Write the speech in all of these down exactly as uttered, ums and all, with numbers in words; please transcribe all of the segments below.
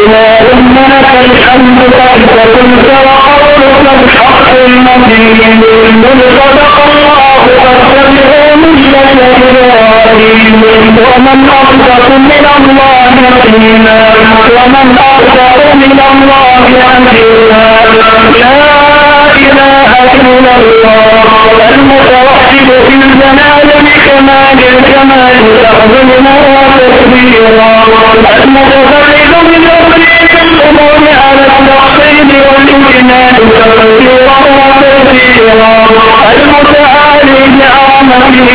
اللهم لك الحمد قد كنت وقولك الحق المبين قل صدق الله فاتبعوا ملة إبراهيم ومن أصدق من الله قيلا ومن أصدق من الله حديثا لا إله إلا الله المتوحد في الجلال بكمال الكمال تعظيما وتكبيرا المتفرد بتوحيد الأمور على التقصير والامتنان تكبيرا وتكبيرا المتعالي بعظمته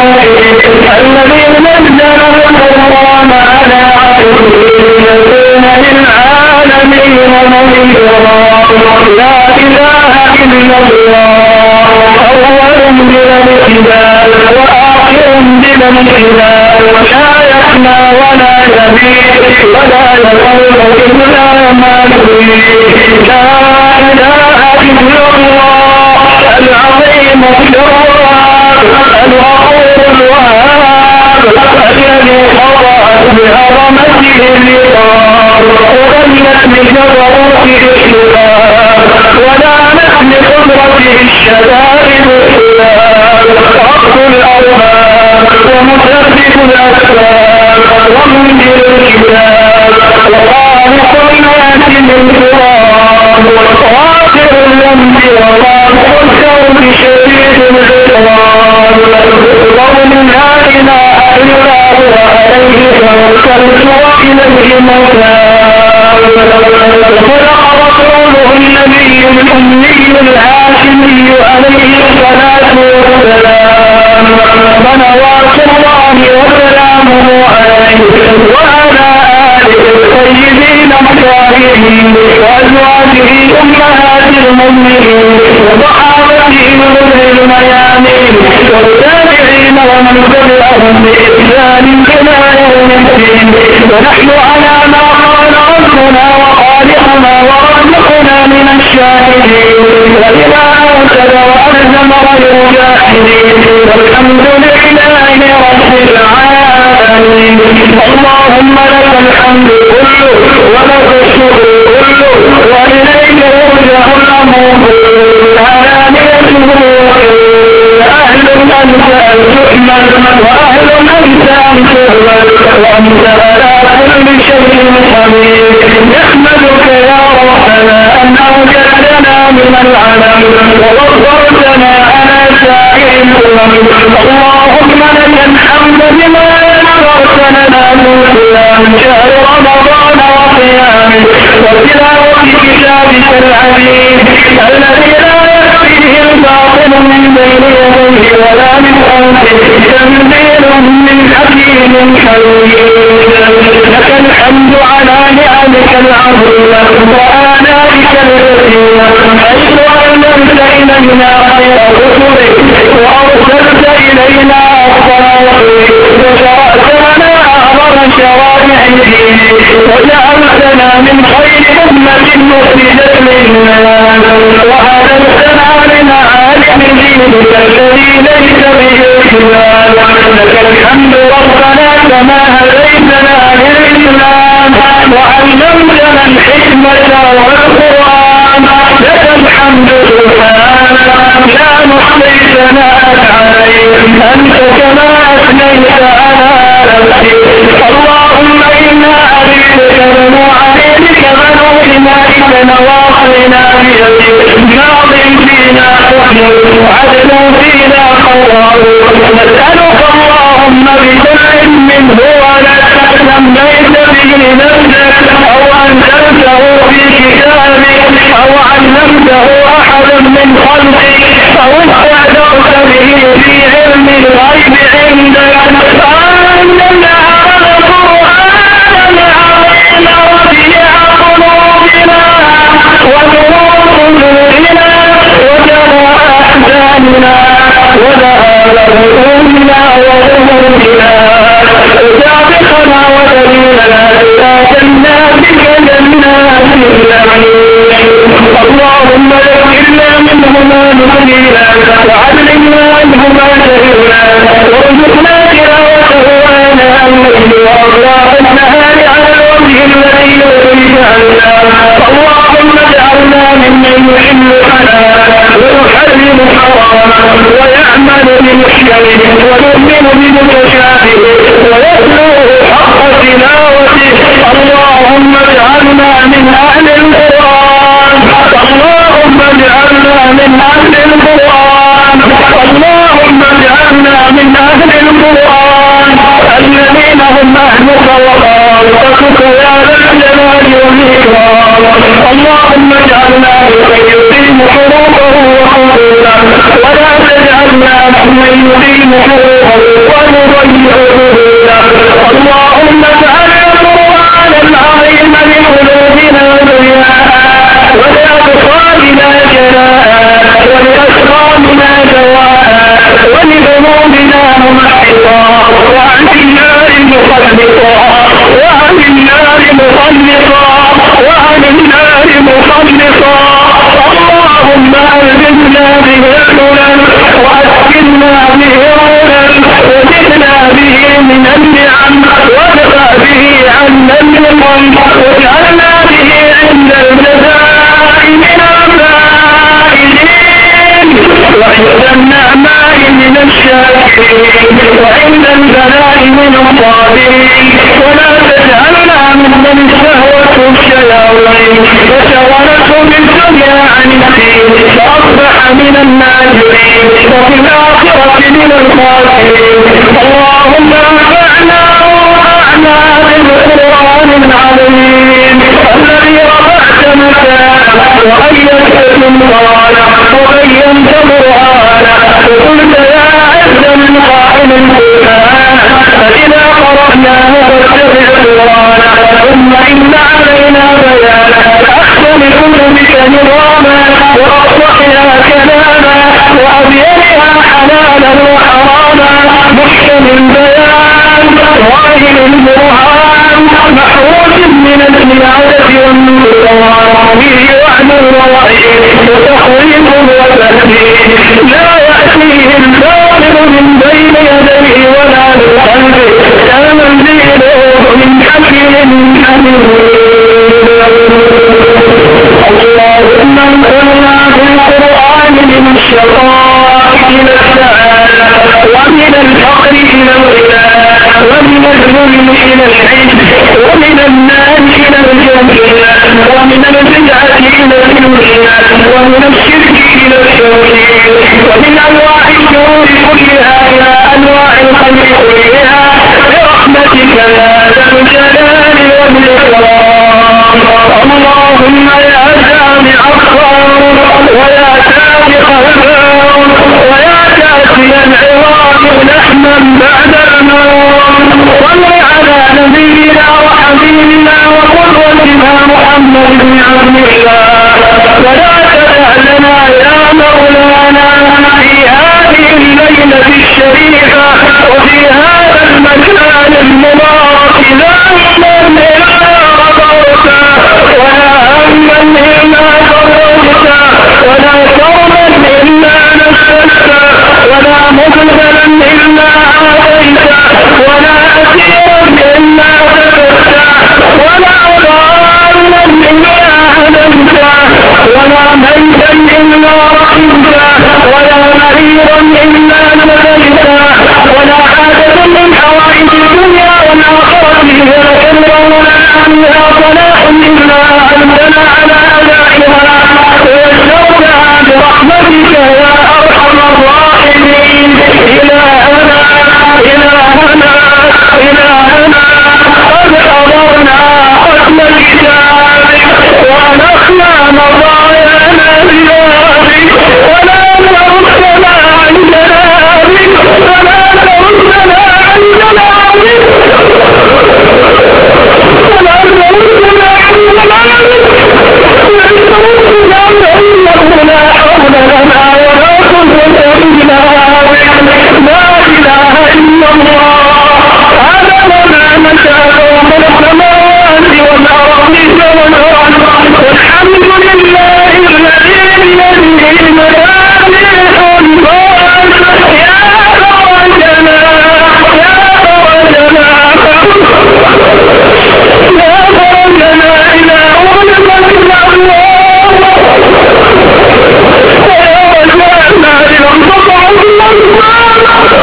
الذي نزل القرآن على عبده ليكون للعالمين نذيرا لا إله إلا الله أول بلا الكتاب وآخر بلا الكتاب لا يفنى ولا يبيد ولا يضل إلا ما يريد لا إله إلا الله العظيم الجواد الغفور الوهاب الذي قضى بعظمته اللقاء وغلت بجبروته الشباب ونعمت بقدرته الشدائد الكتاب رب الأرباب ومسبب الأسباب ومنزل الكتاب وخالق الناس من تراب غافر الذنب وغافر الكون شديد العقاب قول لا إله إلا هو عليه توكلت وإليه متاب خلق رسوله النبي الأمي الهاشمي عليه الصلاة والسلام صلوات الله وسلامه عليه وعلى آله الطيبين الطاهرين وأزواجه أمهات المؤمنين وصحابته غر الميامين والتابعين ومن تبعهم بإحسان إلى يوم الدين ونحن على ما قال ربنا وخالقنا ورزقنا من الشاهدين وإذا أرسل وألزم غير جاحدين والحمد لله رب العالمين اللهم لك الحمد كله ولك الشكر كله وإليك يرجع الأمر علانيته أهل أنت أن تحمد وأهل أنت أن تهمل وأنت على كل شيء قدير نحمدك يا ربنا أن أوجدتنا من العلم ووفرتنا على سائر الأمم اللهم لك الحمد بما يسرت لنا من صيام شهر رمضان وقيامه وتلاوة كتابك العزيز الذي لا يأتيه الباطل من بين يديه ولا من خلفه تنزيل من حكيم حميد لك الحمد على نعمك العظيمة وآلائك الكثيرة حيث أنزلت إلينا خير رسلك وأرسلت إلينا أفضل رسلك وشرعت لنا أعظم شرائع دينك وجعلتنا من خير أمة مخرجت للناس وهديتنا لمعالم دينك الذي ليس به خلاف لك الحمد ربنا كما هديتنا للإسلام وعلمتنا الحكمة والقرآن لك الحمد سبحانك لا نحصي ثناء عليك أنت كما أثنيت على نفسك اللهم إنا عبيدك بنو عبيدك بنو إمائك نواصينا بيدك ماض فينا حكمك وعدل فينا قضاؤك نسألك اللهم بكل منه ولك سميت به نفسك أو أنزلته في كتابك أو علمته أحد من خلقك أو استأثرت به في علم الغيب عندك أن تجعل القرآن العظيم ربيع قلوبنا ونور صدورنا وجلاء أحزاننا وذهاب همومنا وغمومنا اللهم اجعلنا ممن يقيم حقوقه وحقوقه ولا تجعلنا ممن يقيم حقوقه ونضيع حقوقه. اللهم اجعل القرآن العظيم لقلوبنا ضياء ولأبصارنا جلاء ولأسقامنا دواء ولذنوبنا ممحصا وعن النار مخلصا وعن النار مخلصا وعن النار مخلصا. اللهم ألبسنا به الحلل وأسكننا به الغلل وزدنا به من النعم وادفع به عنا النقم واجعلنا به عند الجزاء من الفائزين وعند النعماء من الشاكرين وعند البلاء من الصابرين. ولا تجعلنا ممن استهوته الشياطين فشغلته بالدنيا عن الدين فأصبح من الناجرين وفي الآخرة من الخاسرين. اللهم انفعنا وانفعنا بالقرآن العظيم الذي رفعت مكانه وأيدت سلطانه وبينت برهانه وقلت يا عز من قائل القرآن فإذا قرأناه فاتبع قرآنه ثم إن علينا بيانه أحسن بك نظاما وأصلحنا كلاما وأبينها حلالا وحراما محكم البيان ظاهر البرهان محروس من الزيادة والنور به وعن الرائع وتخريب وتهديد لا يأتيه الباطل من بين يديه ولا من خلفه تنزيله من حكيم حميد. اللهم انقلنا بالقرآن من الشقاء إلى السعادة ومن الفقر إلى الغنى ومن الظلم إلى العز ومن النار إلى الجنة ومن البدعة إلى السنة ومن الشرك إلى التوحيد ومن أنواع الشرور كلها إلى أنواع الخير كلها برحمتك يا ذا الجلال والإكرام. اللهم يا جامع الصوم ويا سابق البون ويا كافي العظام لحما بعد الموت صل على نبينا وحبيبنا وقدوتنا محمد بن عبد الله ولا تدع لنا يا مولانا في هذه الليلة الشريفة وفي هذا المكان المبارك ذنبا إلا غفرته ولا هما إلا فرجته ولا كرما إلا نفسته ولا مبلغا إلا عافيته ولا أسيرا إلا ثبته ولا ضالا إلا هدمته ولا ميتا إلا رحمته ولا مريضا إلا نفيته ولا حاجة من حوائج الدنيا والآخرة لك الرولى عنها صلاح إلا أنزل على أدائها ويسرها برحمتك يا أرحم الراحمين. إلهنا إلهنا إلهنا قد حضرنا حكم كتابك ونخلى مضايانا ببابك ولا نردنا عن جنابك ولا نردنا عن جنابك ولا نردنا عن جنابك ونردنا فإنه لا حول لنا ولا قوة إلا بك. لا إله إلا الله هذا وما نشاء من السماوات والأرض والأرض والحمد لله الذي بيده مفاتيح الغيب. يا فرجنا يا فرجنا يا فرجنا إلى أولمك الأموال ويا رجعنا إلى انقطع الأزمان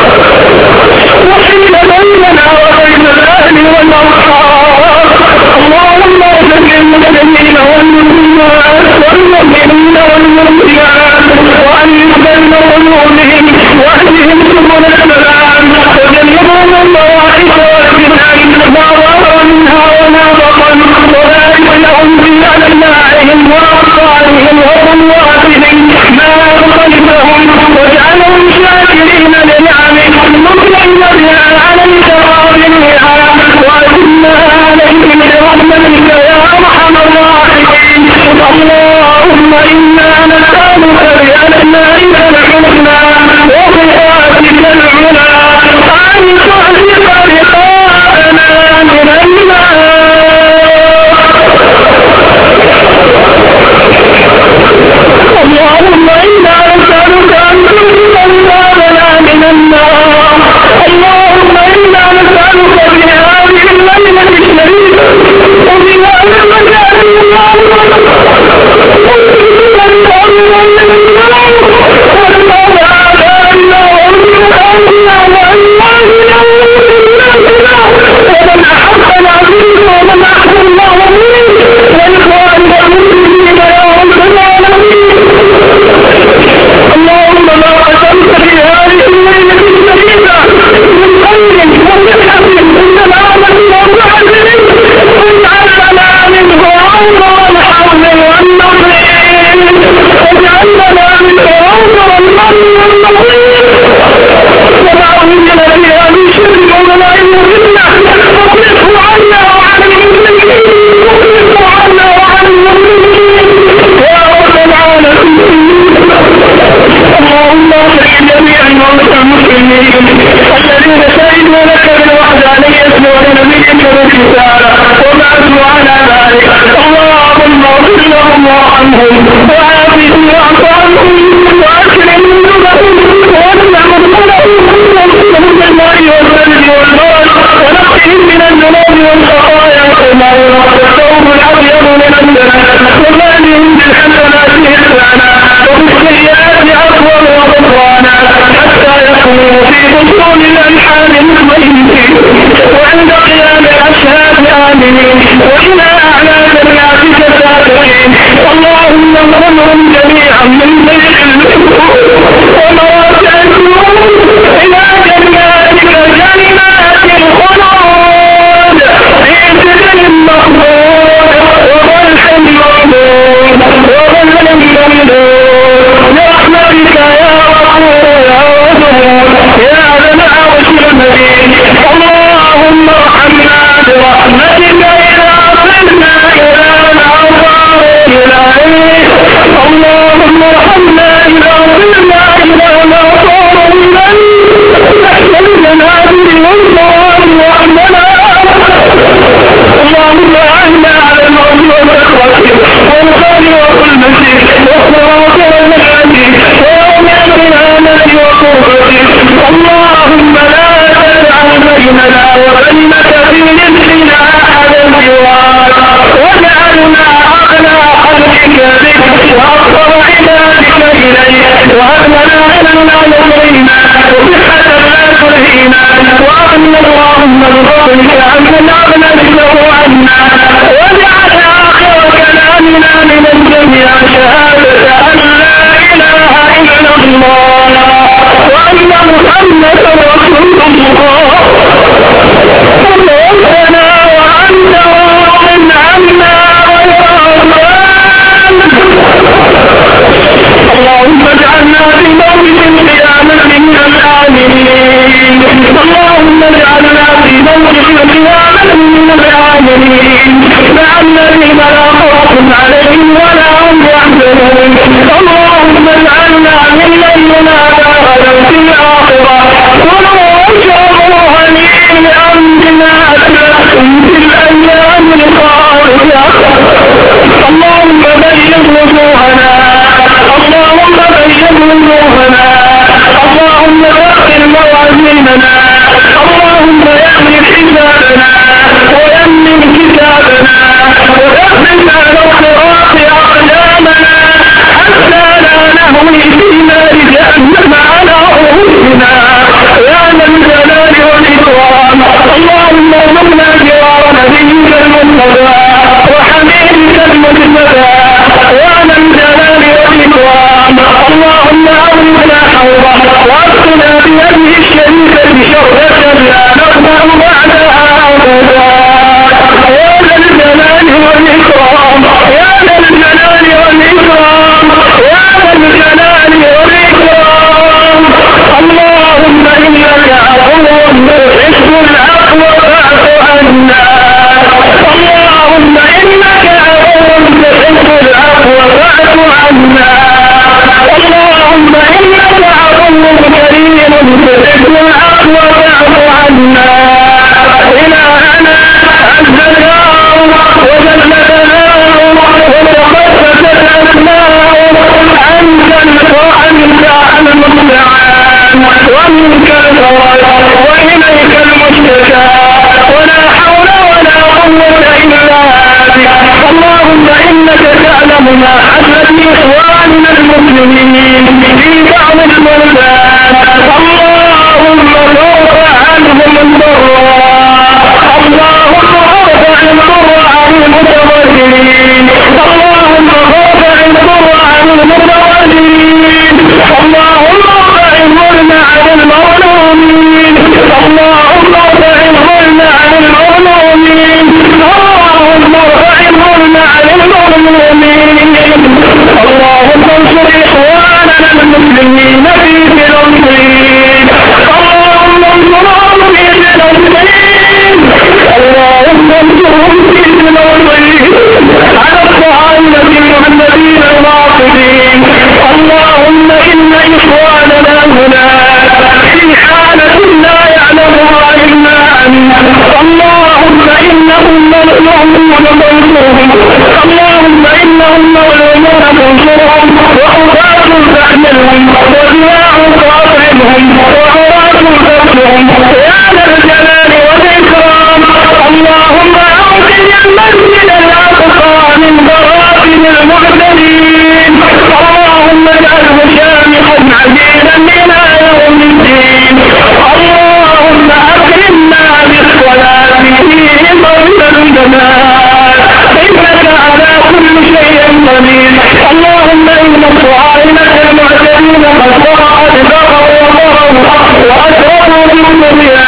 وحيل بيننا وبين الأهل والأرحام. اللهم اغفر للمسلمين والمسلمات والمؤمنين والمؤمنات وألف بين قلوبهم واهدهم سبل السلام وجنبهم المواعظ والفتن ما ظهر منها وما بطن وبارك لهم في أجماعهم الممدود برحمتك يا غفور يا ودود يا ذا العرش المجيد اللهم ارحمنا برحمتك إذا صرنا إلى العطاء إلهي اللهم ارحمنا إذا صرنا إلى العطاء إلهي نحن الجنابر والضوار وحمنا اللهم أعنا على الموت والأخرة والخير والمسيح والصراط والمحامي ويوم القيامة وقربته اللهم لا تجعل بيننا وبينك في رزقنا أحدا سواك واجعلنا أغنى خلقك بك وأقرب عبادك إليك وأغنى لنا يطرينا وصحة لا تلهينا وأغنى اللهم بفضلك عمن أغنى له عنا واجعل آخر كلامنا من الجميع شهادة أن لا إله إلا الله وأن محمدا رسول الله ربنا وأنت راض عنا اللهم اجعلنا في موت القيامة من الآمنين اللهم اجعلنا في موت القيامة من الآمنين مع الذين لا خوف عليهم ولا هم يحزنون اللهم اجعلنا ممن ينادى غدا في الآخرة كلوا واشربوا هنيئا بما أسلفتم في الأيام الخالية اللهم بيض وجوهنا اللهم بيض وجوهنا اللهم وقر موازيننا اللهم يحمي حسابنا ويمن كتابنا ويحمل على الصراط أقدامنا حتى لا نهوي في نار جهنم على رؤوسنا يا ذا الجلال والإكرام اللهم ارزقنا جوار نبيك المصطفى وحبيبك المجتبى يا ذا الجلال والإكرام اللهم أولنا حوضه واسقنا بيده الشريفة شربة لا نقبل بعدها أبدا يا ذا الجلال والإكرام يا ذا الجلال والإكرام يا ذا الجلال والإكرام اللهم إنك عفو تحب العفو فاعف عنا اللهم إنك عفو تحب العفو فاعف عنا اللهم إنك عفو كريم تحب العفو فاعف عنا إلهنا عز جاره وجل ثناؤه وتقدست أسماؤه أنت وأنت المستعان ومنك الفرج وإليك المشتكى ولا حول ولا قوة إلا بك اللهم إنك تعلم ما حدث لإخواننا المسلمين في بعض البلدان اللهم ارفع عنهم الضراء اللهم ارفع الضر عن المتضررين اللهم ارفع الضر عن المتضررين اللهم ارفع الظلم عن المظلومين اللهم ارفع الظلم عن المظلومين اللهم ارفع الظلم عن المظلومين اللهم انصر إخواننا المسلمين في فلسطين اللهم انصرهم في فلسطين اللهم انصرهم في فلسطين على الصهاينة المعتدين الواقفين اللهم إن إخواننا هناك في حالة لا يعلمها إلا أنت اللهم إنهم مظلومون فانصرهم اللهم إنهم مظلومون فانصرهم وحفاة فاحملهم وزياع فاطعمهم وعراة فاغفرهم يا ذا الجلال والإكرام اللهم أعطي المسجد الأقصى من براءة المعتدين اللهم اجعله شامخا عزيزا إلى يوم الدين اللهم أكرمنا بالصلاة فيه ضرب الجمال إنك على كل شيء قدير اللهم إن الصهاينة المعتدين قد وقعت بغوا وضروا وأشربوا بالطغيان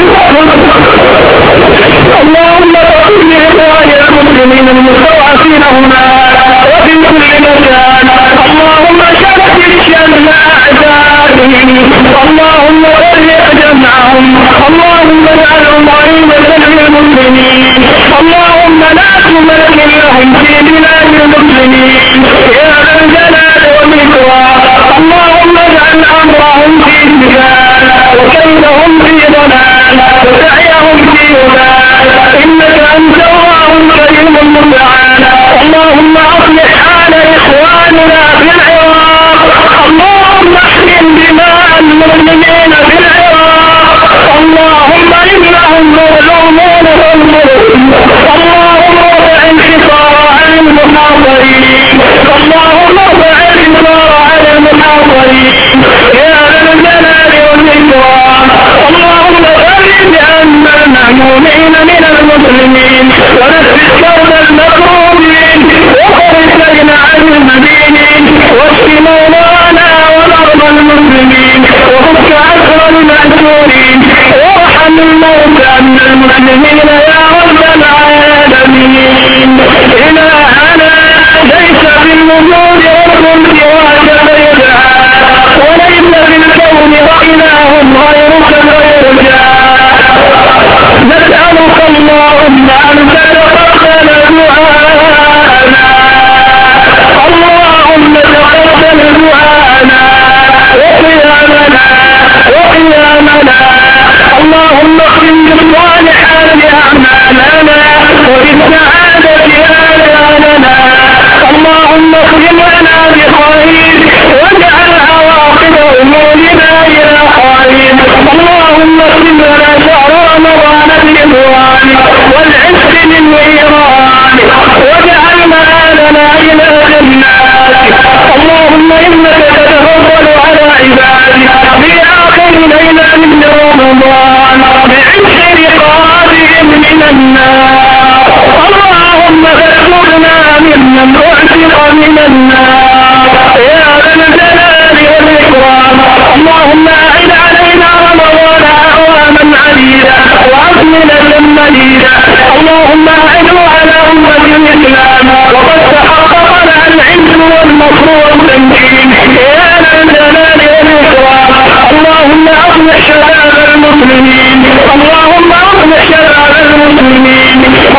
اللهم اغفر لإخواننا المسلمين المستضعفين هنا وفي كل مكان. اللهم شتت شمل أعدائهم، اللهم فرق جمعهم، اللهم اجعلهم غنيمة للمسلمين، اللهم لا تمكن لهم في بلاد المسلمين يا ذا الجلال والإكرام. اللهم اجعل أمرهم في سجال وكيدهم في ضلال وسعيهم في هدى، إنك أنت الله الكريم المتعال. اللهم أصلح حال إخواننا في العراق، اللهم احقن دماء المسلمين في العراق، اللهم إنهم مظلومون فانصرهم، اللهم ارفع الحصار عن المحاصرين، اللهم ارفع الحصار عن المحاصرين يا ذا الجلال والإكرام. اللهم فرج عن المهمومين من المسلمين ونفس كرب المكروبين وخرج لنا عن المدينين واشف مولانا ومرضى المسلمين وفك عسر المأسورين وارحم الموتى من المسلمين يا رب العالمين. إلهنا ليس في الوجود رب سواك فيدعى، وليس في الكون إله غيرك فيرجى. نسألك اللهم أن تتقبل دعاءنا، اللهم تقبل دعاءنا وقيامنا وقيامنا، اللهم اختم بالصالحات أعمالنا وبالسعادة آلامنا، اللهم اختم لنا بخير واجعل عواقب أمورنا إلى خير. اللهم اختم لنا شهر رمضان بالرضوان والعز بالنيران واجعل مآلنا إلى جناتك. اللهم إنك تتفضل على عبادك في آخر ليلة من رمضان بعز رقابهم من النار، اللهم فاكتبنا ممن أعتق من النار يا ذا الجلال والإكرام. اللهم أعد علينا رمضان أعواما عديدة وأزمنة مديدة، اللهم أعده على أمة الإسلام وقد تحقق لها العز والنصر والتمكين يا ذا الجلال والإكرام. اللهم أصلح شباب المسلمين، اللهم أصلح شباب المسلمين،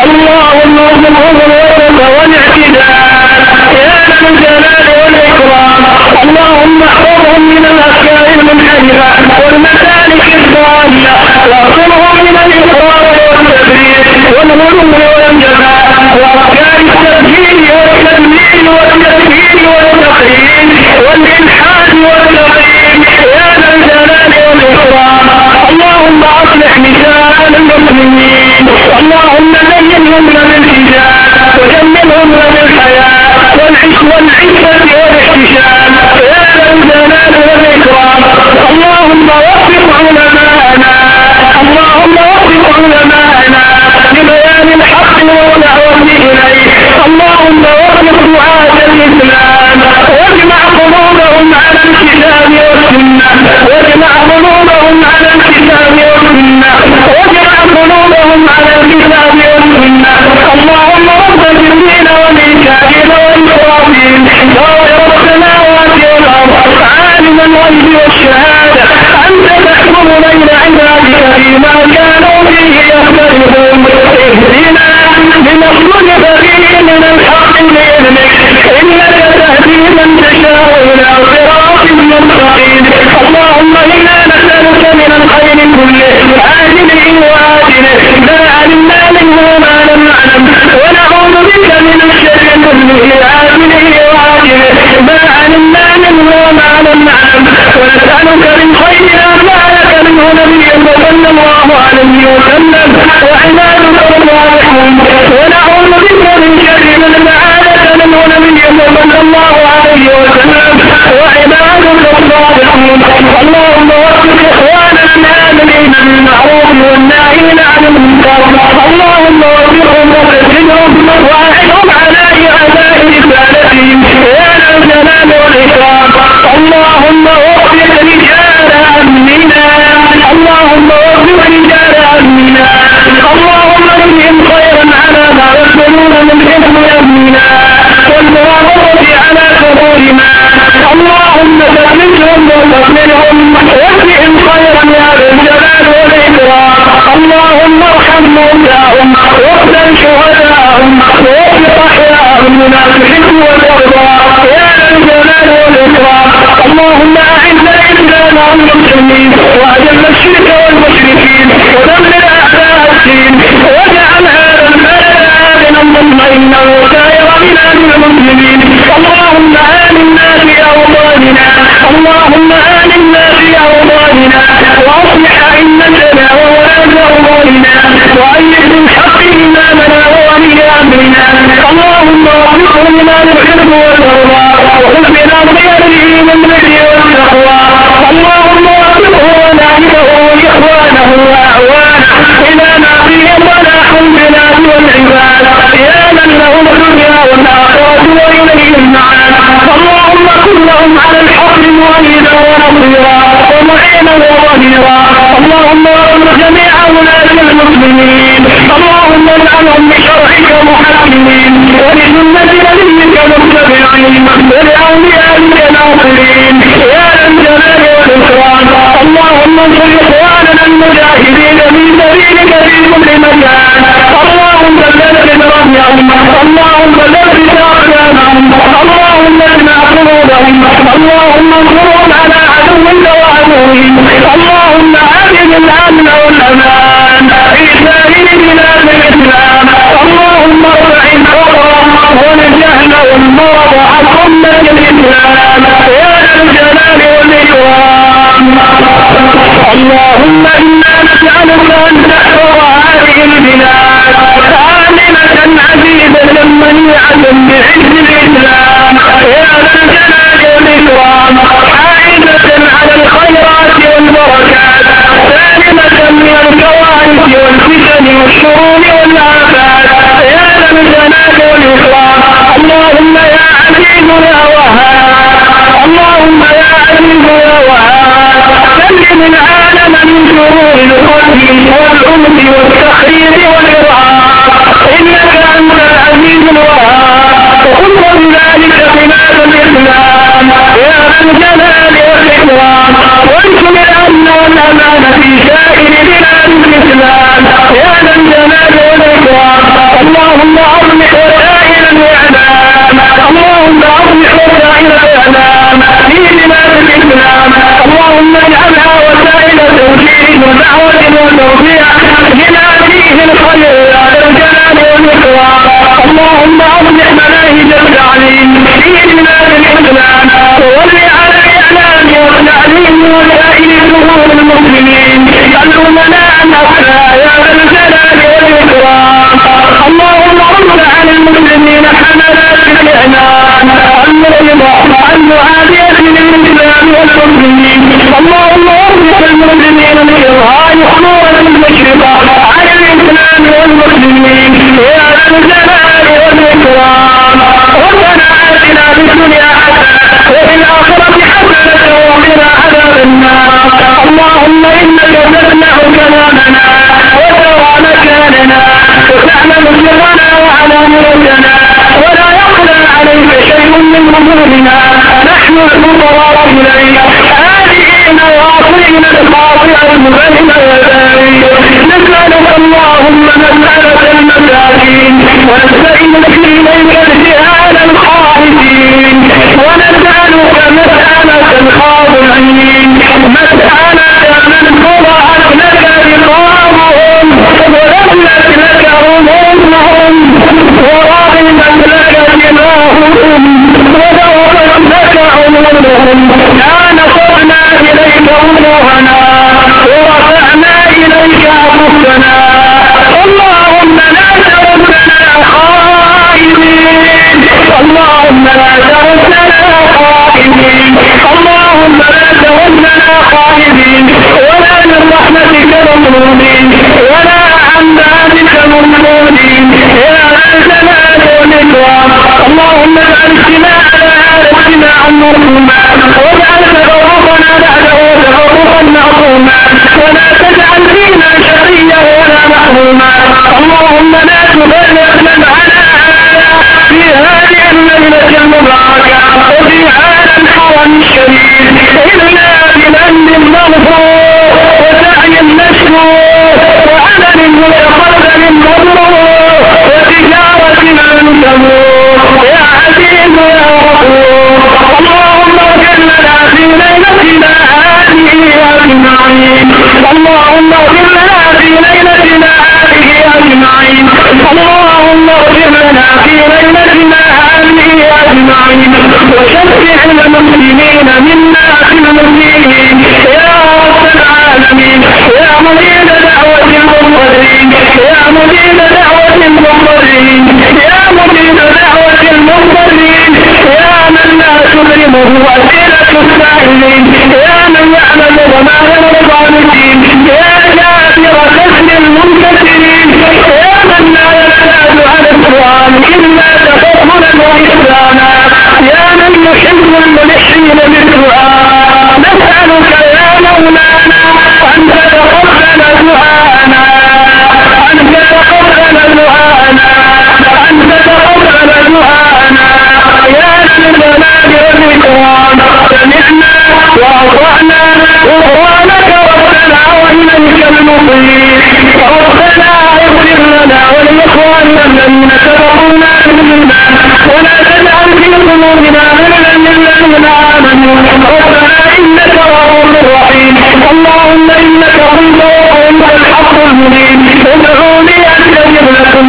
اللهم ارزقهم الوسط والاعتدال يا ذا الجلال والإكرام. اللهم احفظهم من الأفكار المنحرفة والمسالك الضالة، واحفظهم من الإفراط والتفريط والغلو والجفاء وأفكار التبجيل والتدليل والتكفير والتقليد والإلحاد والتقييم يا ذا الجلال والإكرام. اللهم أصلح نساء المسلمين، اللهم زينهم بالحجاب وجملهم بالحياة والعز والعزة والاحتشام يا ذا الجلال والإكرام. اللهم وفق علماءنا، اللهم وفق علماءنا لبيان الحق والدعوة إليه، اللهم وفق دعاة الإسلام واجمع قلوبهم على الكتاب والسنة، واجمع قلوبهم على الكتاب والسنة، واجمع قلوبهم على الكتاب والسنة. اللهم رب جبريل وميكائيل وإسرافيل فاطر السماوات والأرض عالم الغيب والشهادة، أنت تحكم بين عبادك فيما كانوا فيه يختلفون، اهدنا لما اختلف فيه من الحق بإذنك، إنك تهدي من تشاء إلى صراط مستقيم. اللهم إنا نسألك من الخير كله عاجله وآجله ما علمنا منه وما لم نعلم، ونعوذ بك من الشر كله عاجله وآجله ما علمنا منه وما لم نعلم، ونسألك من خير ما لك منه نبيك صلى الله عليه وسلم وعبادك الصالحون، ونعوذ بك من شر ما لك منه نبيك صلى الله عليه وسلم وعبادك الصالحون. اللهم وفق إخواننا الآمنين بالمعروف والناهين عن المنكر، اللهم وفقهم وسددهم وأعدهم على أعداء رسالتهم يا ذا الجلال والإكرام. اللهم وفق رجال أمننا، اللهم وفق رجال المسلمين وأذل الشرك والمشركين ودمر أعداء الدين واجعل هذا البلد آمنا مطمئنا وسائر بلاد المسلمين. اللهم آمنا في أوطاننا اللهم آمنا في أوطاننا وأصلح أئمتنا وولاة أمورنا وأيد بالحق إمامنا وولي أمرنا. اللهم وفقه لما نحب ونرضى وخذ بناصيته من البر والتقوى. اللهم وفقه ونعمه وإخوانه وأعوانه إلى ما فيه صلاح البلاد والعباد يا من له الدنيا والآخرة وإليه المعاد. اللهم كن لهم على الحق مؤيدا ونصيرا ومعينا وظهيرا. اللهم ارحم جميع ولاة المسلمين اللهم اجعلهم بشرعك محكمين ولسنة نبيك متبعين ولأوليائك ناصرين يا ذا الجلال والإكرام. اللهم انصر إخواننا المجاهدين في سبيلك في كل مكان. اللهم ثبت برحمهم اللهم ثبت أقدامهم اللهم اجمع قلوبهم اللهم انصرهم على عدوك وعدوهم. اللهم أعز الأمن والأمان في سائر بلاد الإسلام. اللهم ارفع الفقر والجهل والمرض عن أمة الإسلام يا ذا الجلال والإكرام. اللهم إنا نسألك أن تحفظ هذه البلاد آمنة عزيزة منيعة بعز الإسلام يا ذا الجلال والإكرام حائزة على الخيرات والبركات سالمة من الكوارث والفتن والشرور والآفات يا ذا الجلال والإكرام. اللهم يا عزيز يا وهاب اللهم يا عزيز يا وهاب سلم العالم من شرور القتل والعنف والتخريب والإرهاب إنك أنت العزيز الوهاب وخذ بذلك بلاد الإسلام يا ذا الجلال والإكرام. وانشر الأمن والأمان في سائر بلاد الإسلام يا ذا الجلال والإكرام. اللهم أصلح وسائل الإعلام اللهم أصلح وسائل الإعلام في بلاد الإسلام. اللهم اجعلها وسائل توجيه ودعوة وتوفيق لما فيه الخير يا ذا الجلال والإكرام. اللهم أصلح مناهج التعليم في بلاد الإسلام وول على الإعلام والتعليم وسائر شؤون المسلمين الأمناء الأخلاء يا ذا الجلال والإكرام. اللهم رد عن المسلمين حملات الإعلام المغلظة المعادية للإسلام والمسلمين. اللهم وفق المسلمين لإظهار خطورة المشرقة على الإسلام والمسلمين يا ذا الجلال والإكرام. ربنا آتنا في الدنيا حسنة وفي الآخرة حسنة وقنا عذاب النار. اللهم إنك تسمع كلامنا وترى مكاننا وتعلم سرنا وعلانيتنا ولا يخفى عليك شيء من أمورنا. نحن الفقراء إليك آلئين واصلين الخاطئ المبين والباري نسألك اللهم مسألة المساكين ونستعينك إليك ارتحال الخائفين ونسألك مسألة الخاضعين مسألة من خضعت لك رقابهم ولمت لك رموزهم ورغبت لك دماؤهم ودورت لك عمرهم. لا نصرنا إليك وجوهنا ورفعنا إليك أنفسنا. اللهم لا تردنا خائفين وشفع المسلمين منا في المسلمين يا رب العالمين يا مجيب دعوة المضطرين يا مجيب دعوة المضطرين يا مجيب دعوة المضطرين يا من لا تكرمه أسئلة السائلين يا من يعلم ضمائر الصالحين يا جابر خزن المنكسرين يا من لا يزداد على القرآن إلا تفضلا وإحسانا يا من يحب الملحين بالدعاء نسألك يا مولانا أن تتقبل دعاءنا أن تتقبل دعاءنا أن تتقبل دعاءنا يا ذا الجلال والإكرام سمعنا وأطعنا غفرانك ربنا وإليك المصير ربنا اغفر لنا ولإخواننا الذين سبقونا بالإيمان ولا تجعل في قلوبنا غلا للذين آمنوا ربنا إنك رؤوف رحيم اللهم إنك قلت وأنت الحق المبين ادعوني أستجب لكم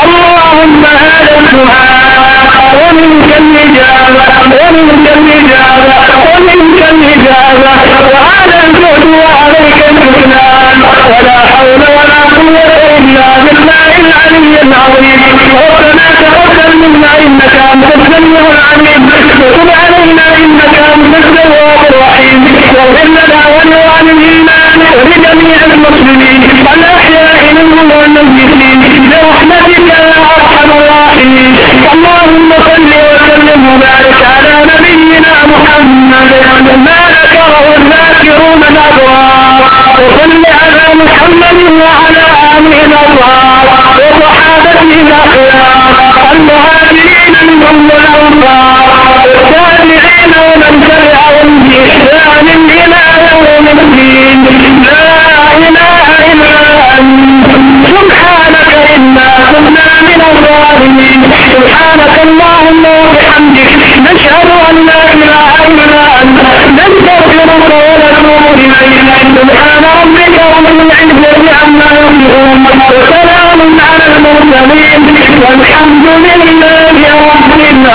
اللهم هذا الدعاء ومنك الإجابة ومنك الإجابة ومنك الإجابة وهذا الجهد وعليك الإسلام ولا حول ولا قوة إلا بالله العلي العظيم ربنا تقبل منا إنك أنت السميع العليم وتب علينا إنك أنت التواب الرحيم واغفر لنا ولوالدينا ولجميع المسلمين الأحياء منهم والميتين برحمتك يا أرحم الراحمين اللهم صل وسلم وبارك على نبينا محمد ما ذكره الذاكرون الأبرار وصل على محمد وعلى آله الأبرار وصحابته الأخيار المهاجرين منهم والأنصار والتابعين ومن تبعهم بإحسان إلى يوم الدين لا إله إلا أنت سبحانك إنا كنا من الظالمين سبحانك اللهم وبحمدك نشهد أن لا إله إلا أنت نستغفرك ونتوب إليك سبحان ربك رب العزة عما يصفون وسلام على المرسلين والحمد لله رب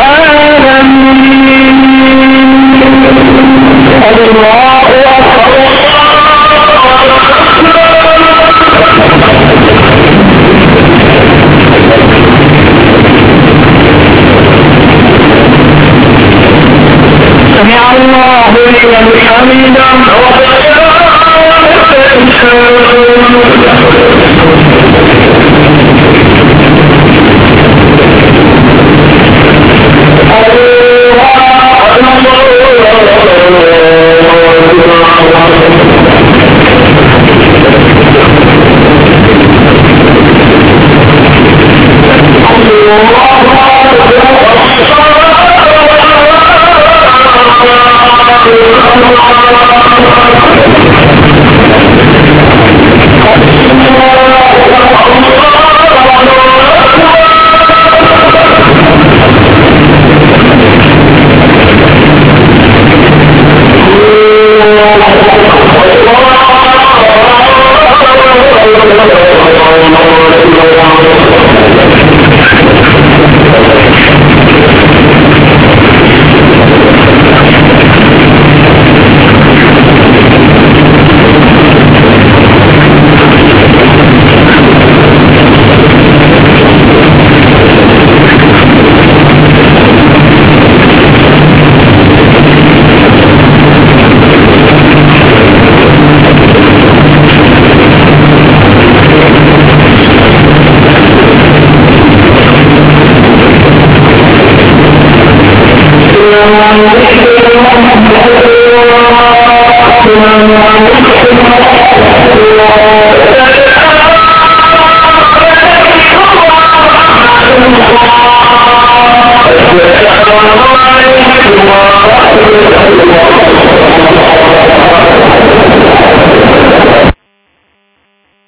العالمين. الله أكبر. سمع الله لمن حمده Thank you.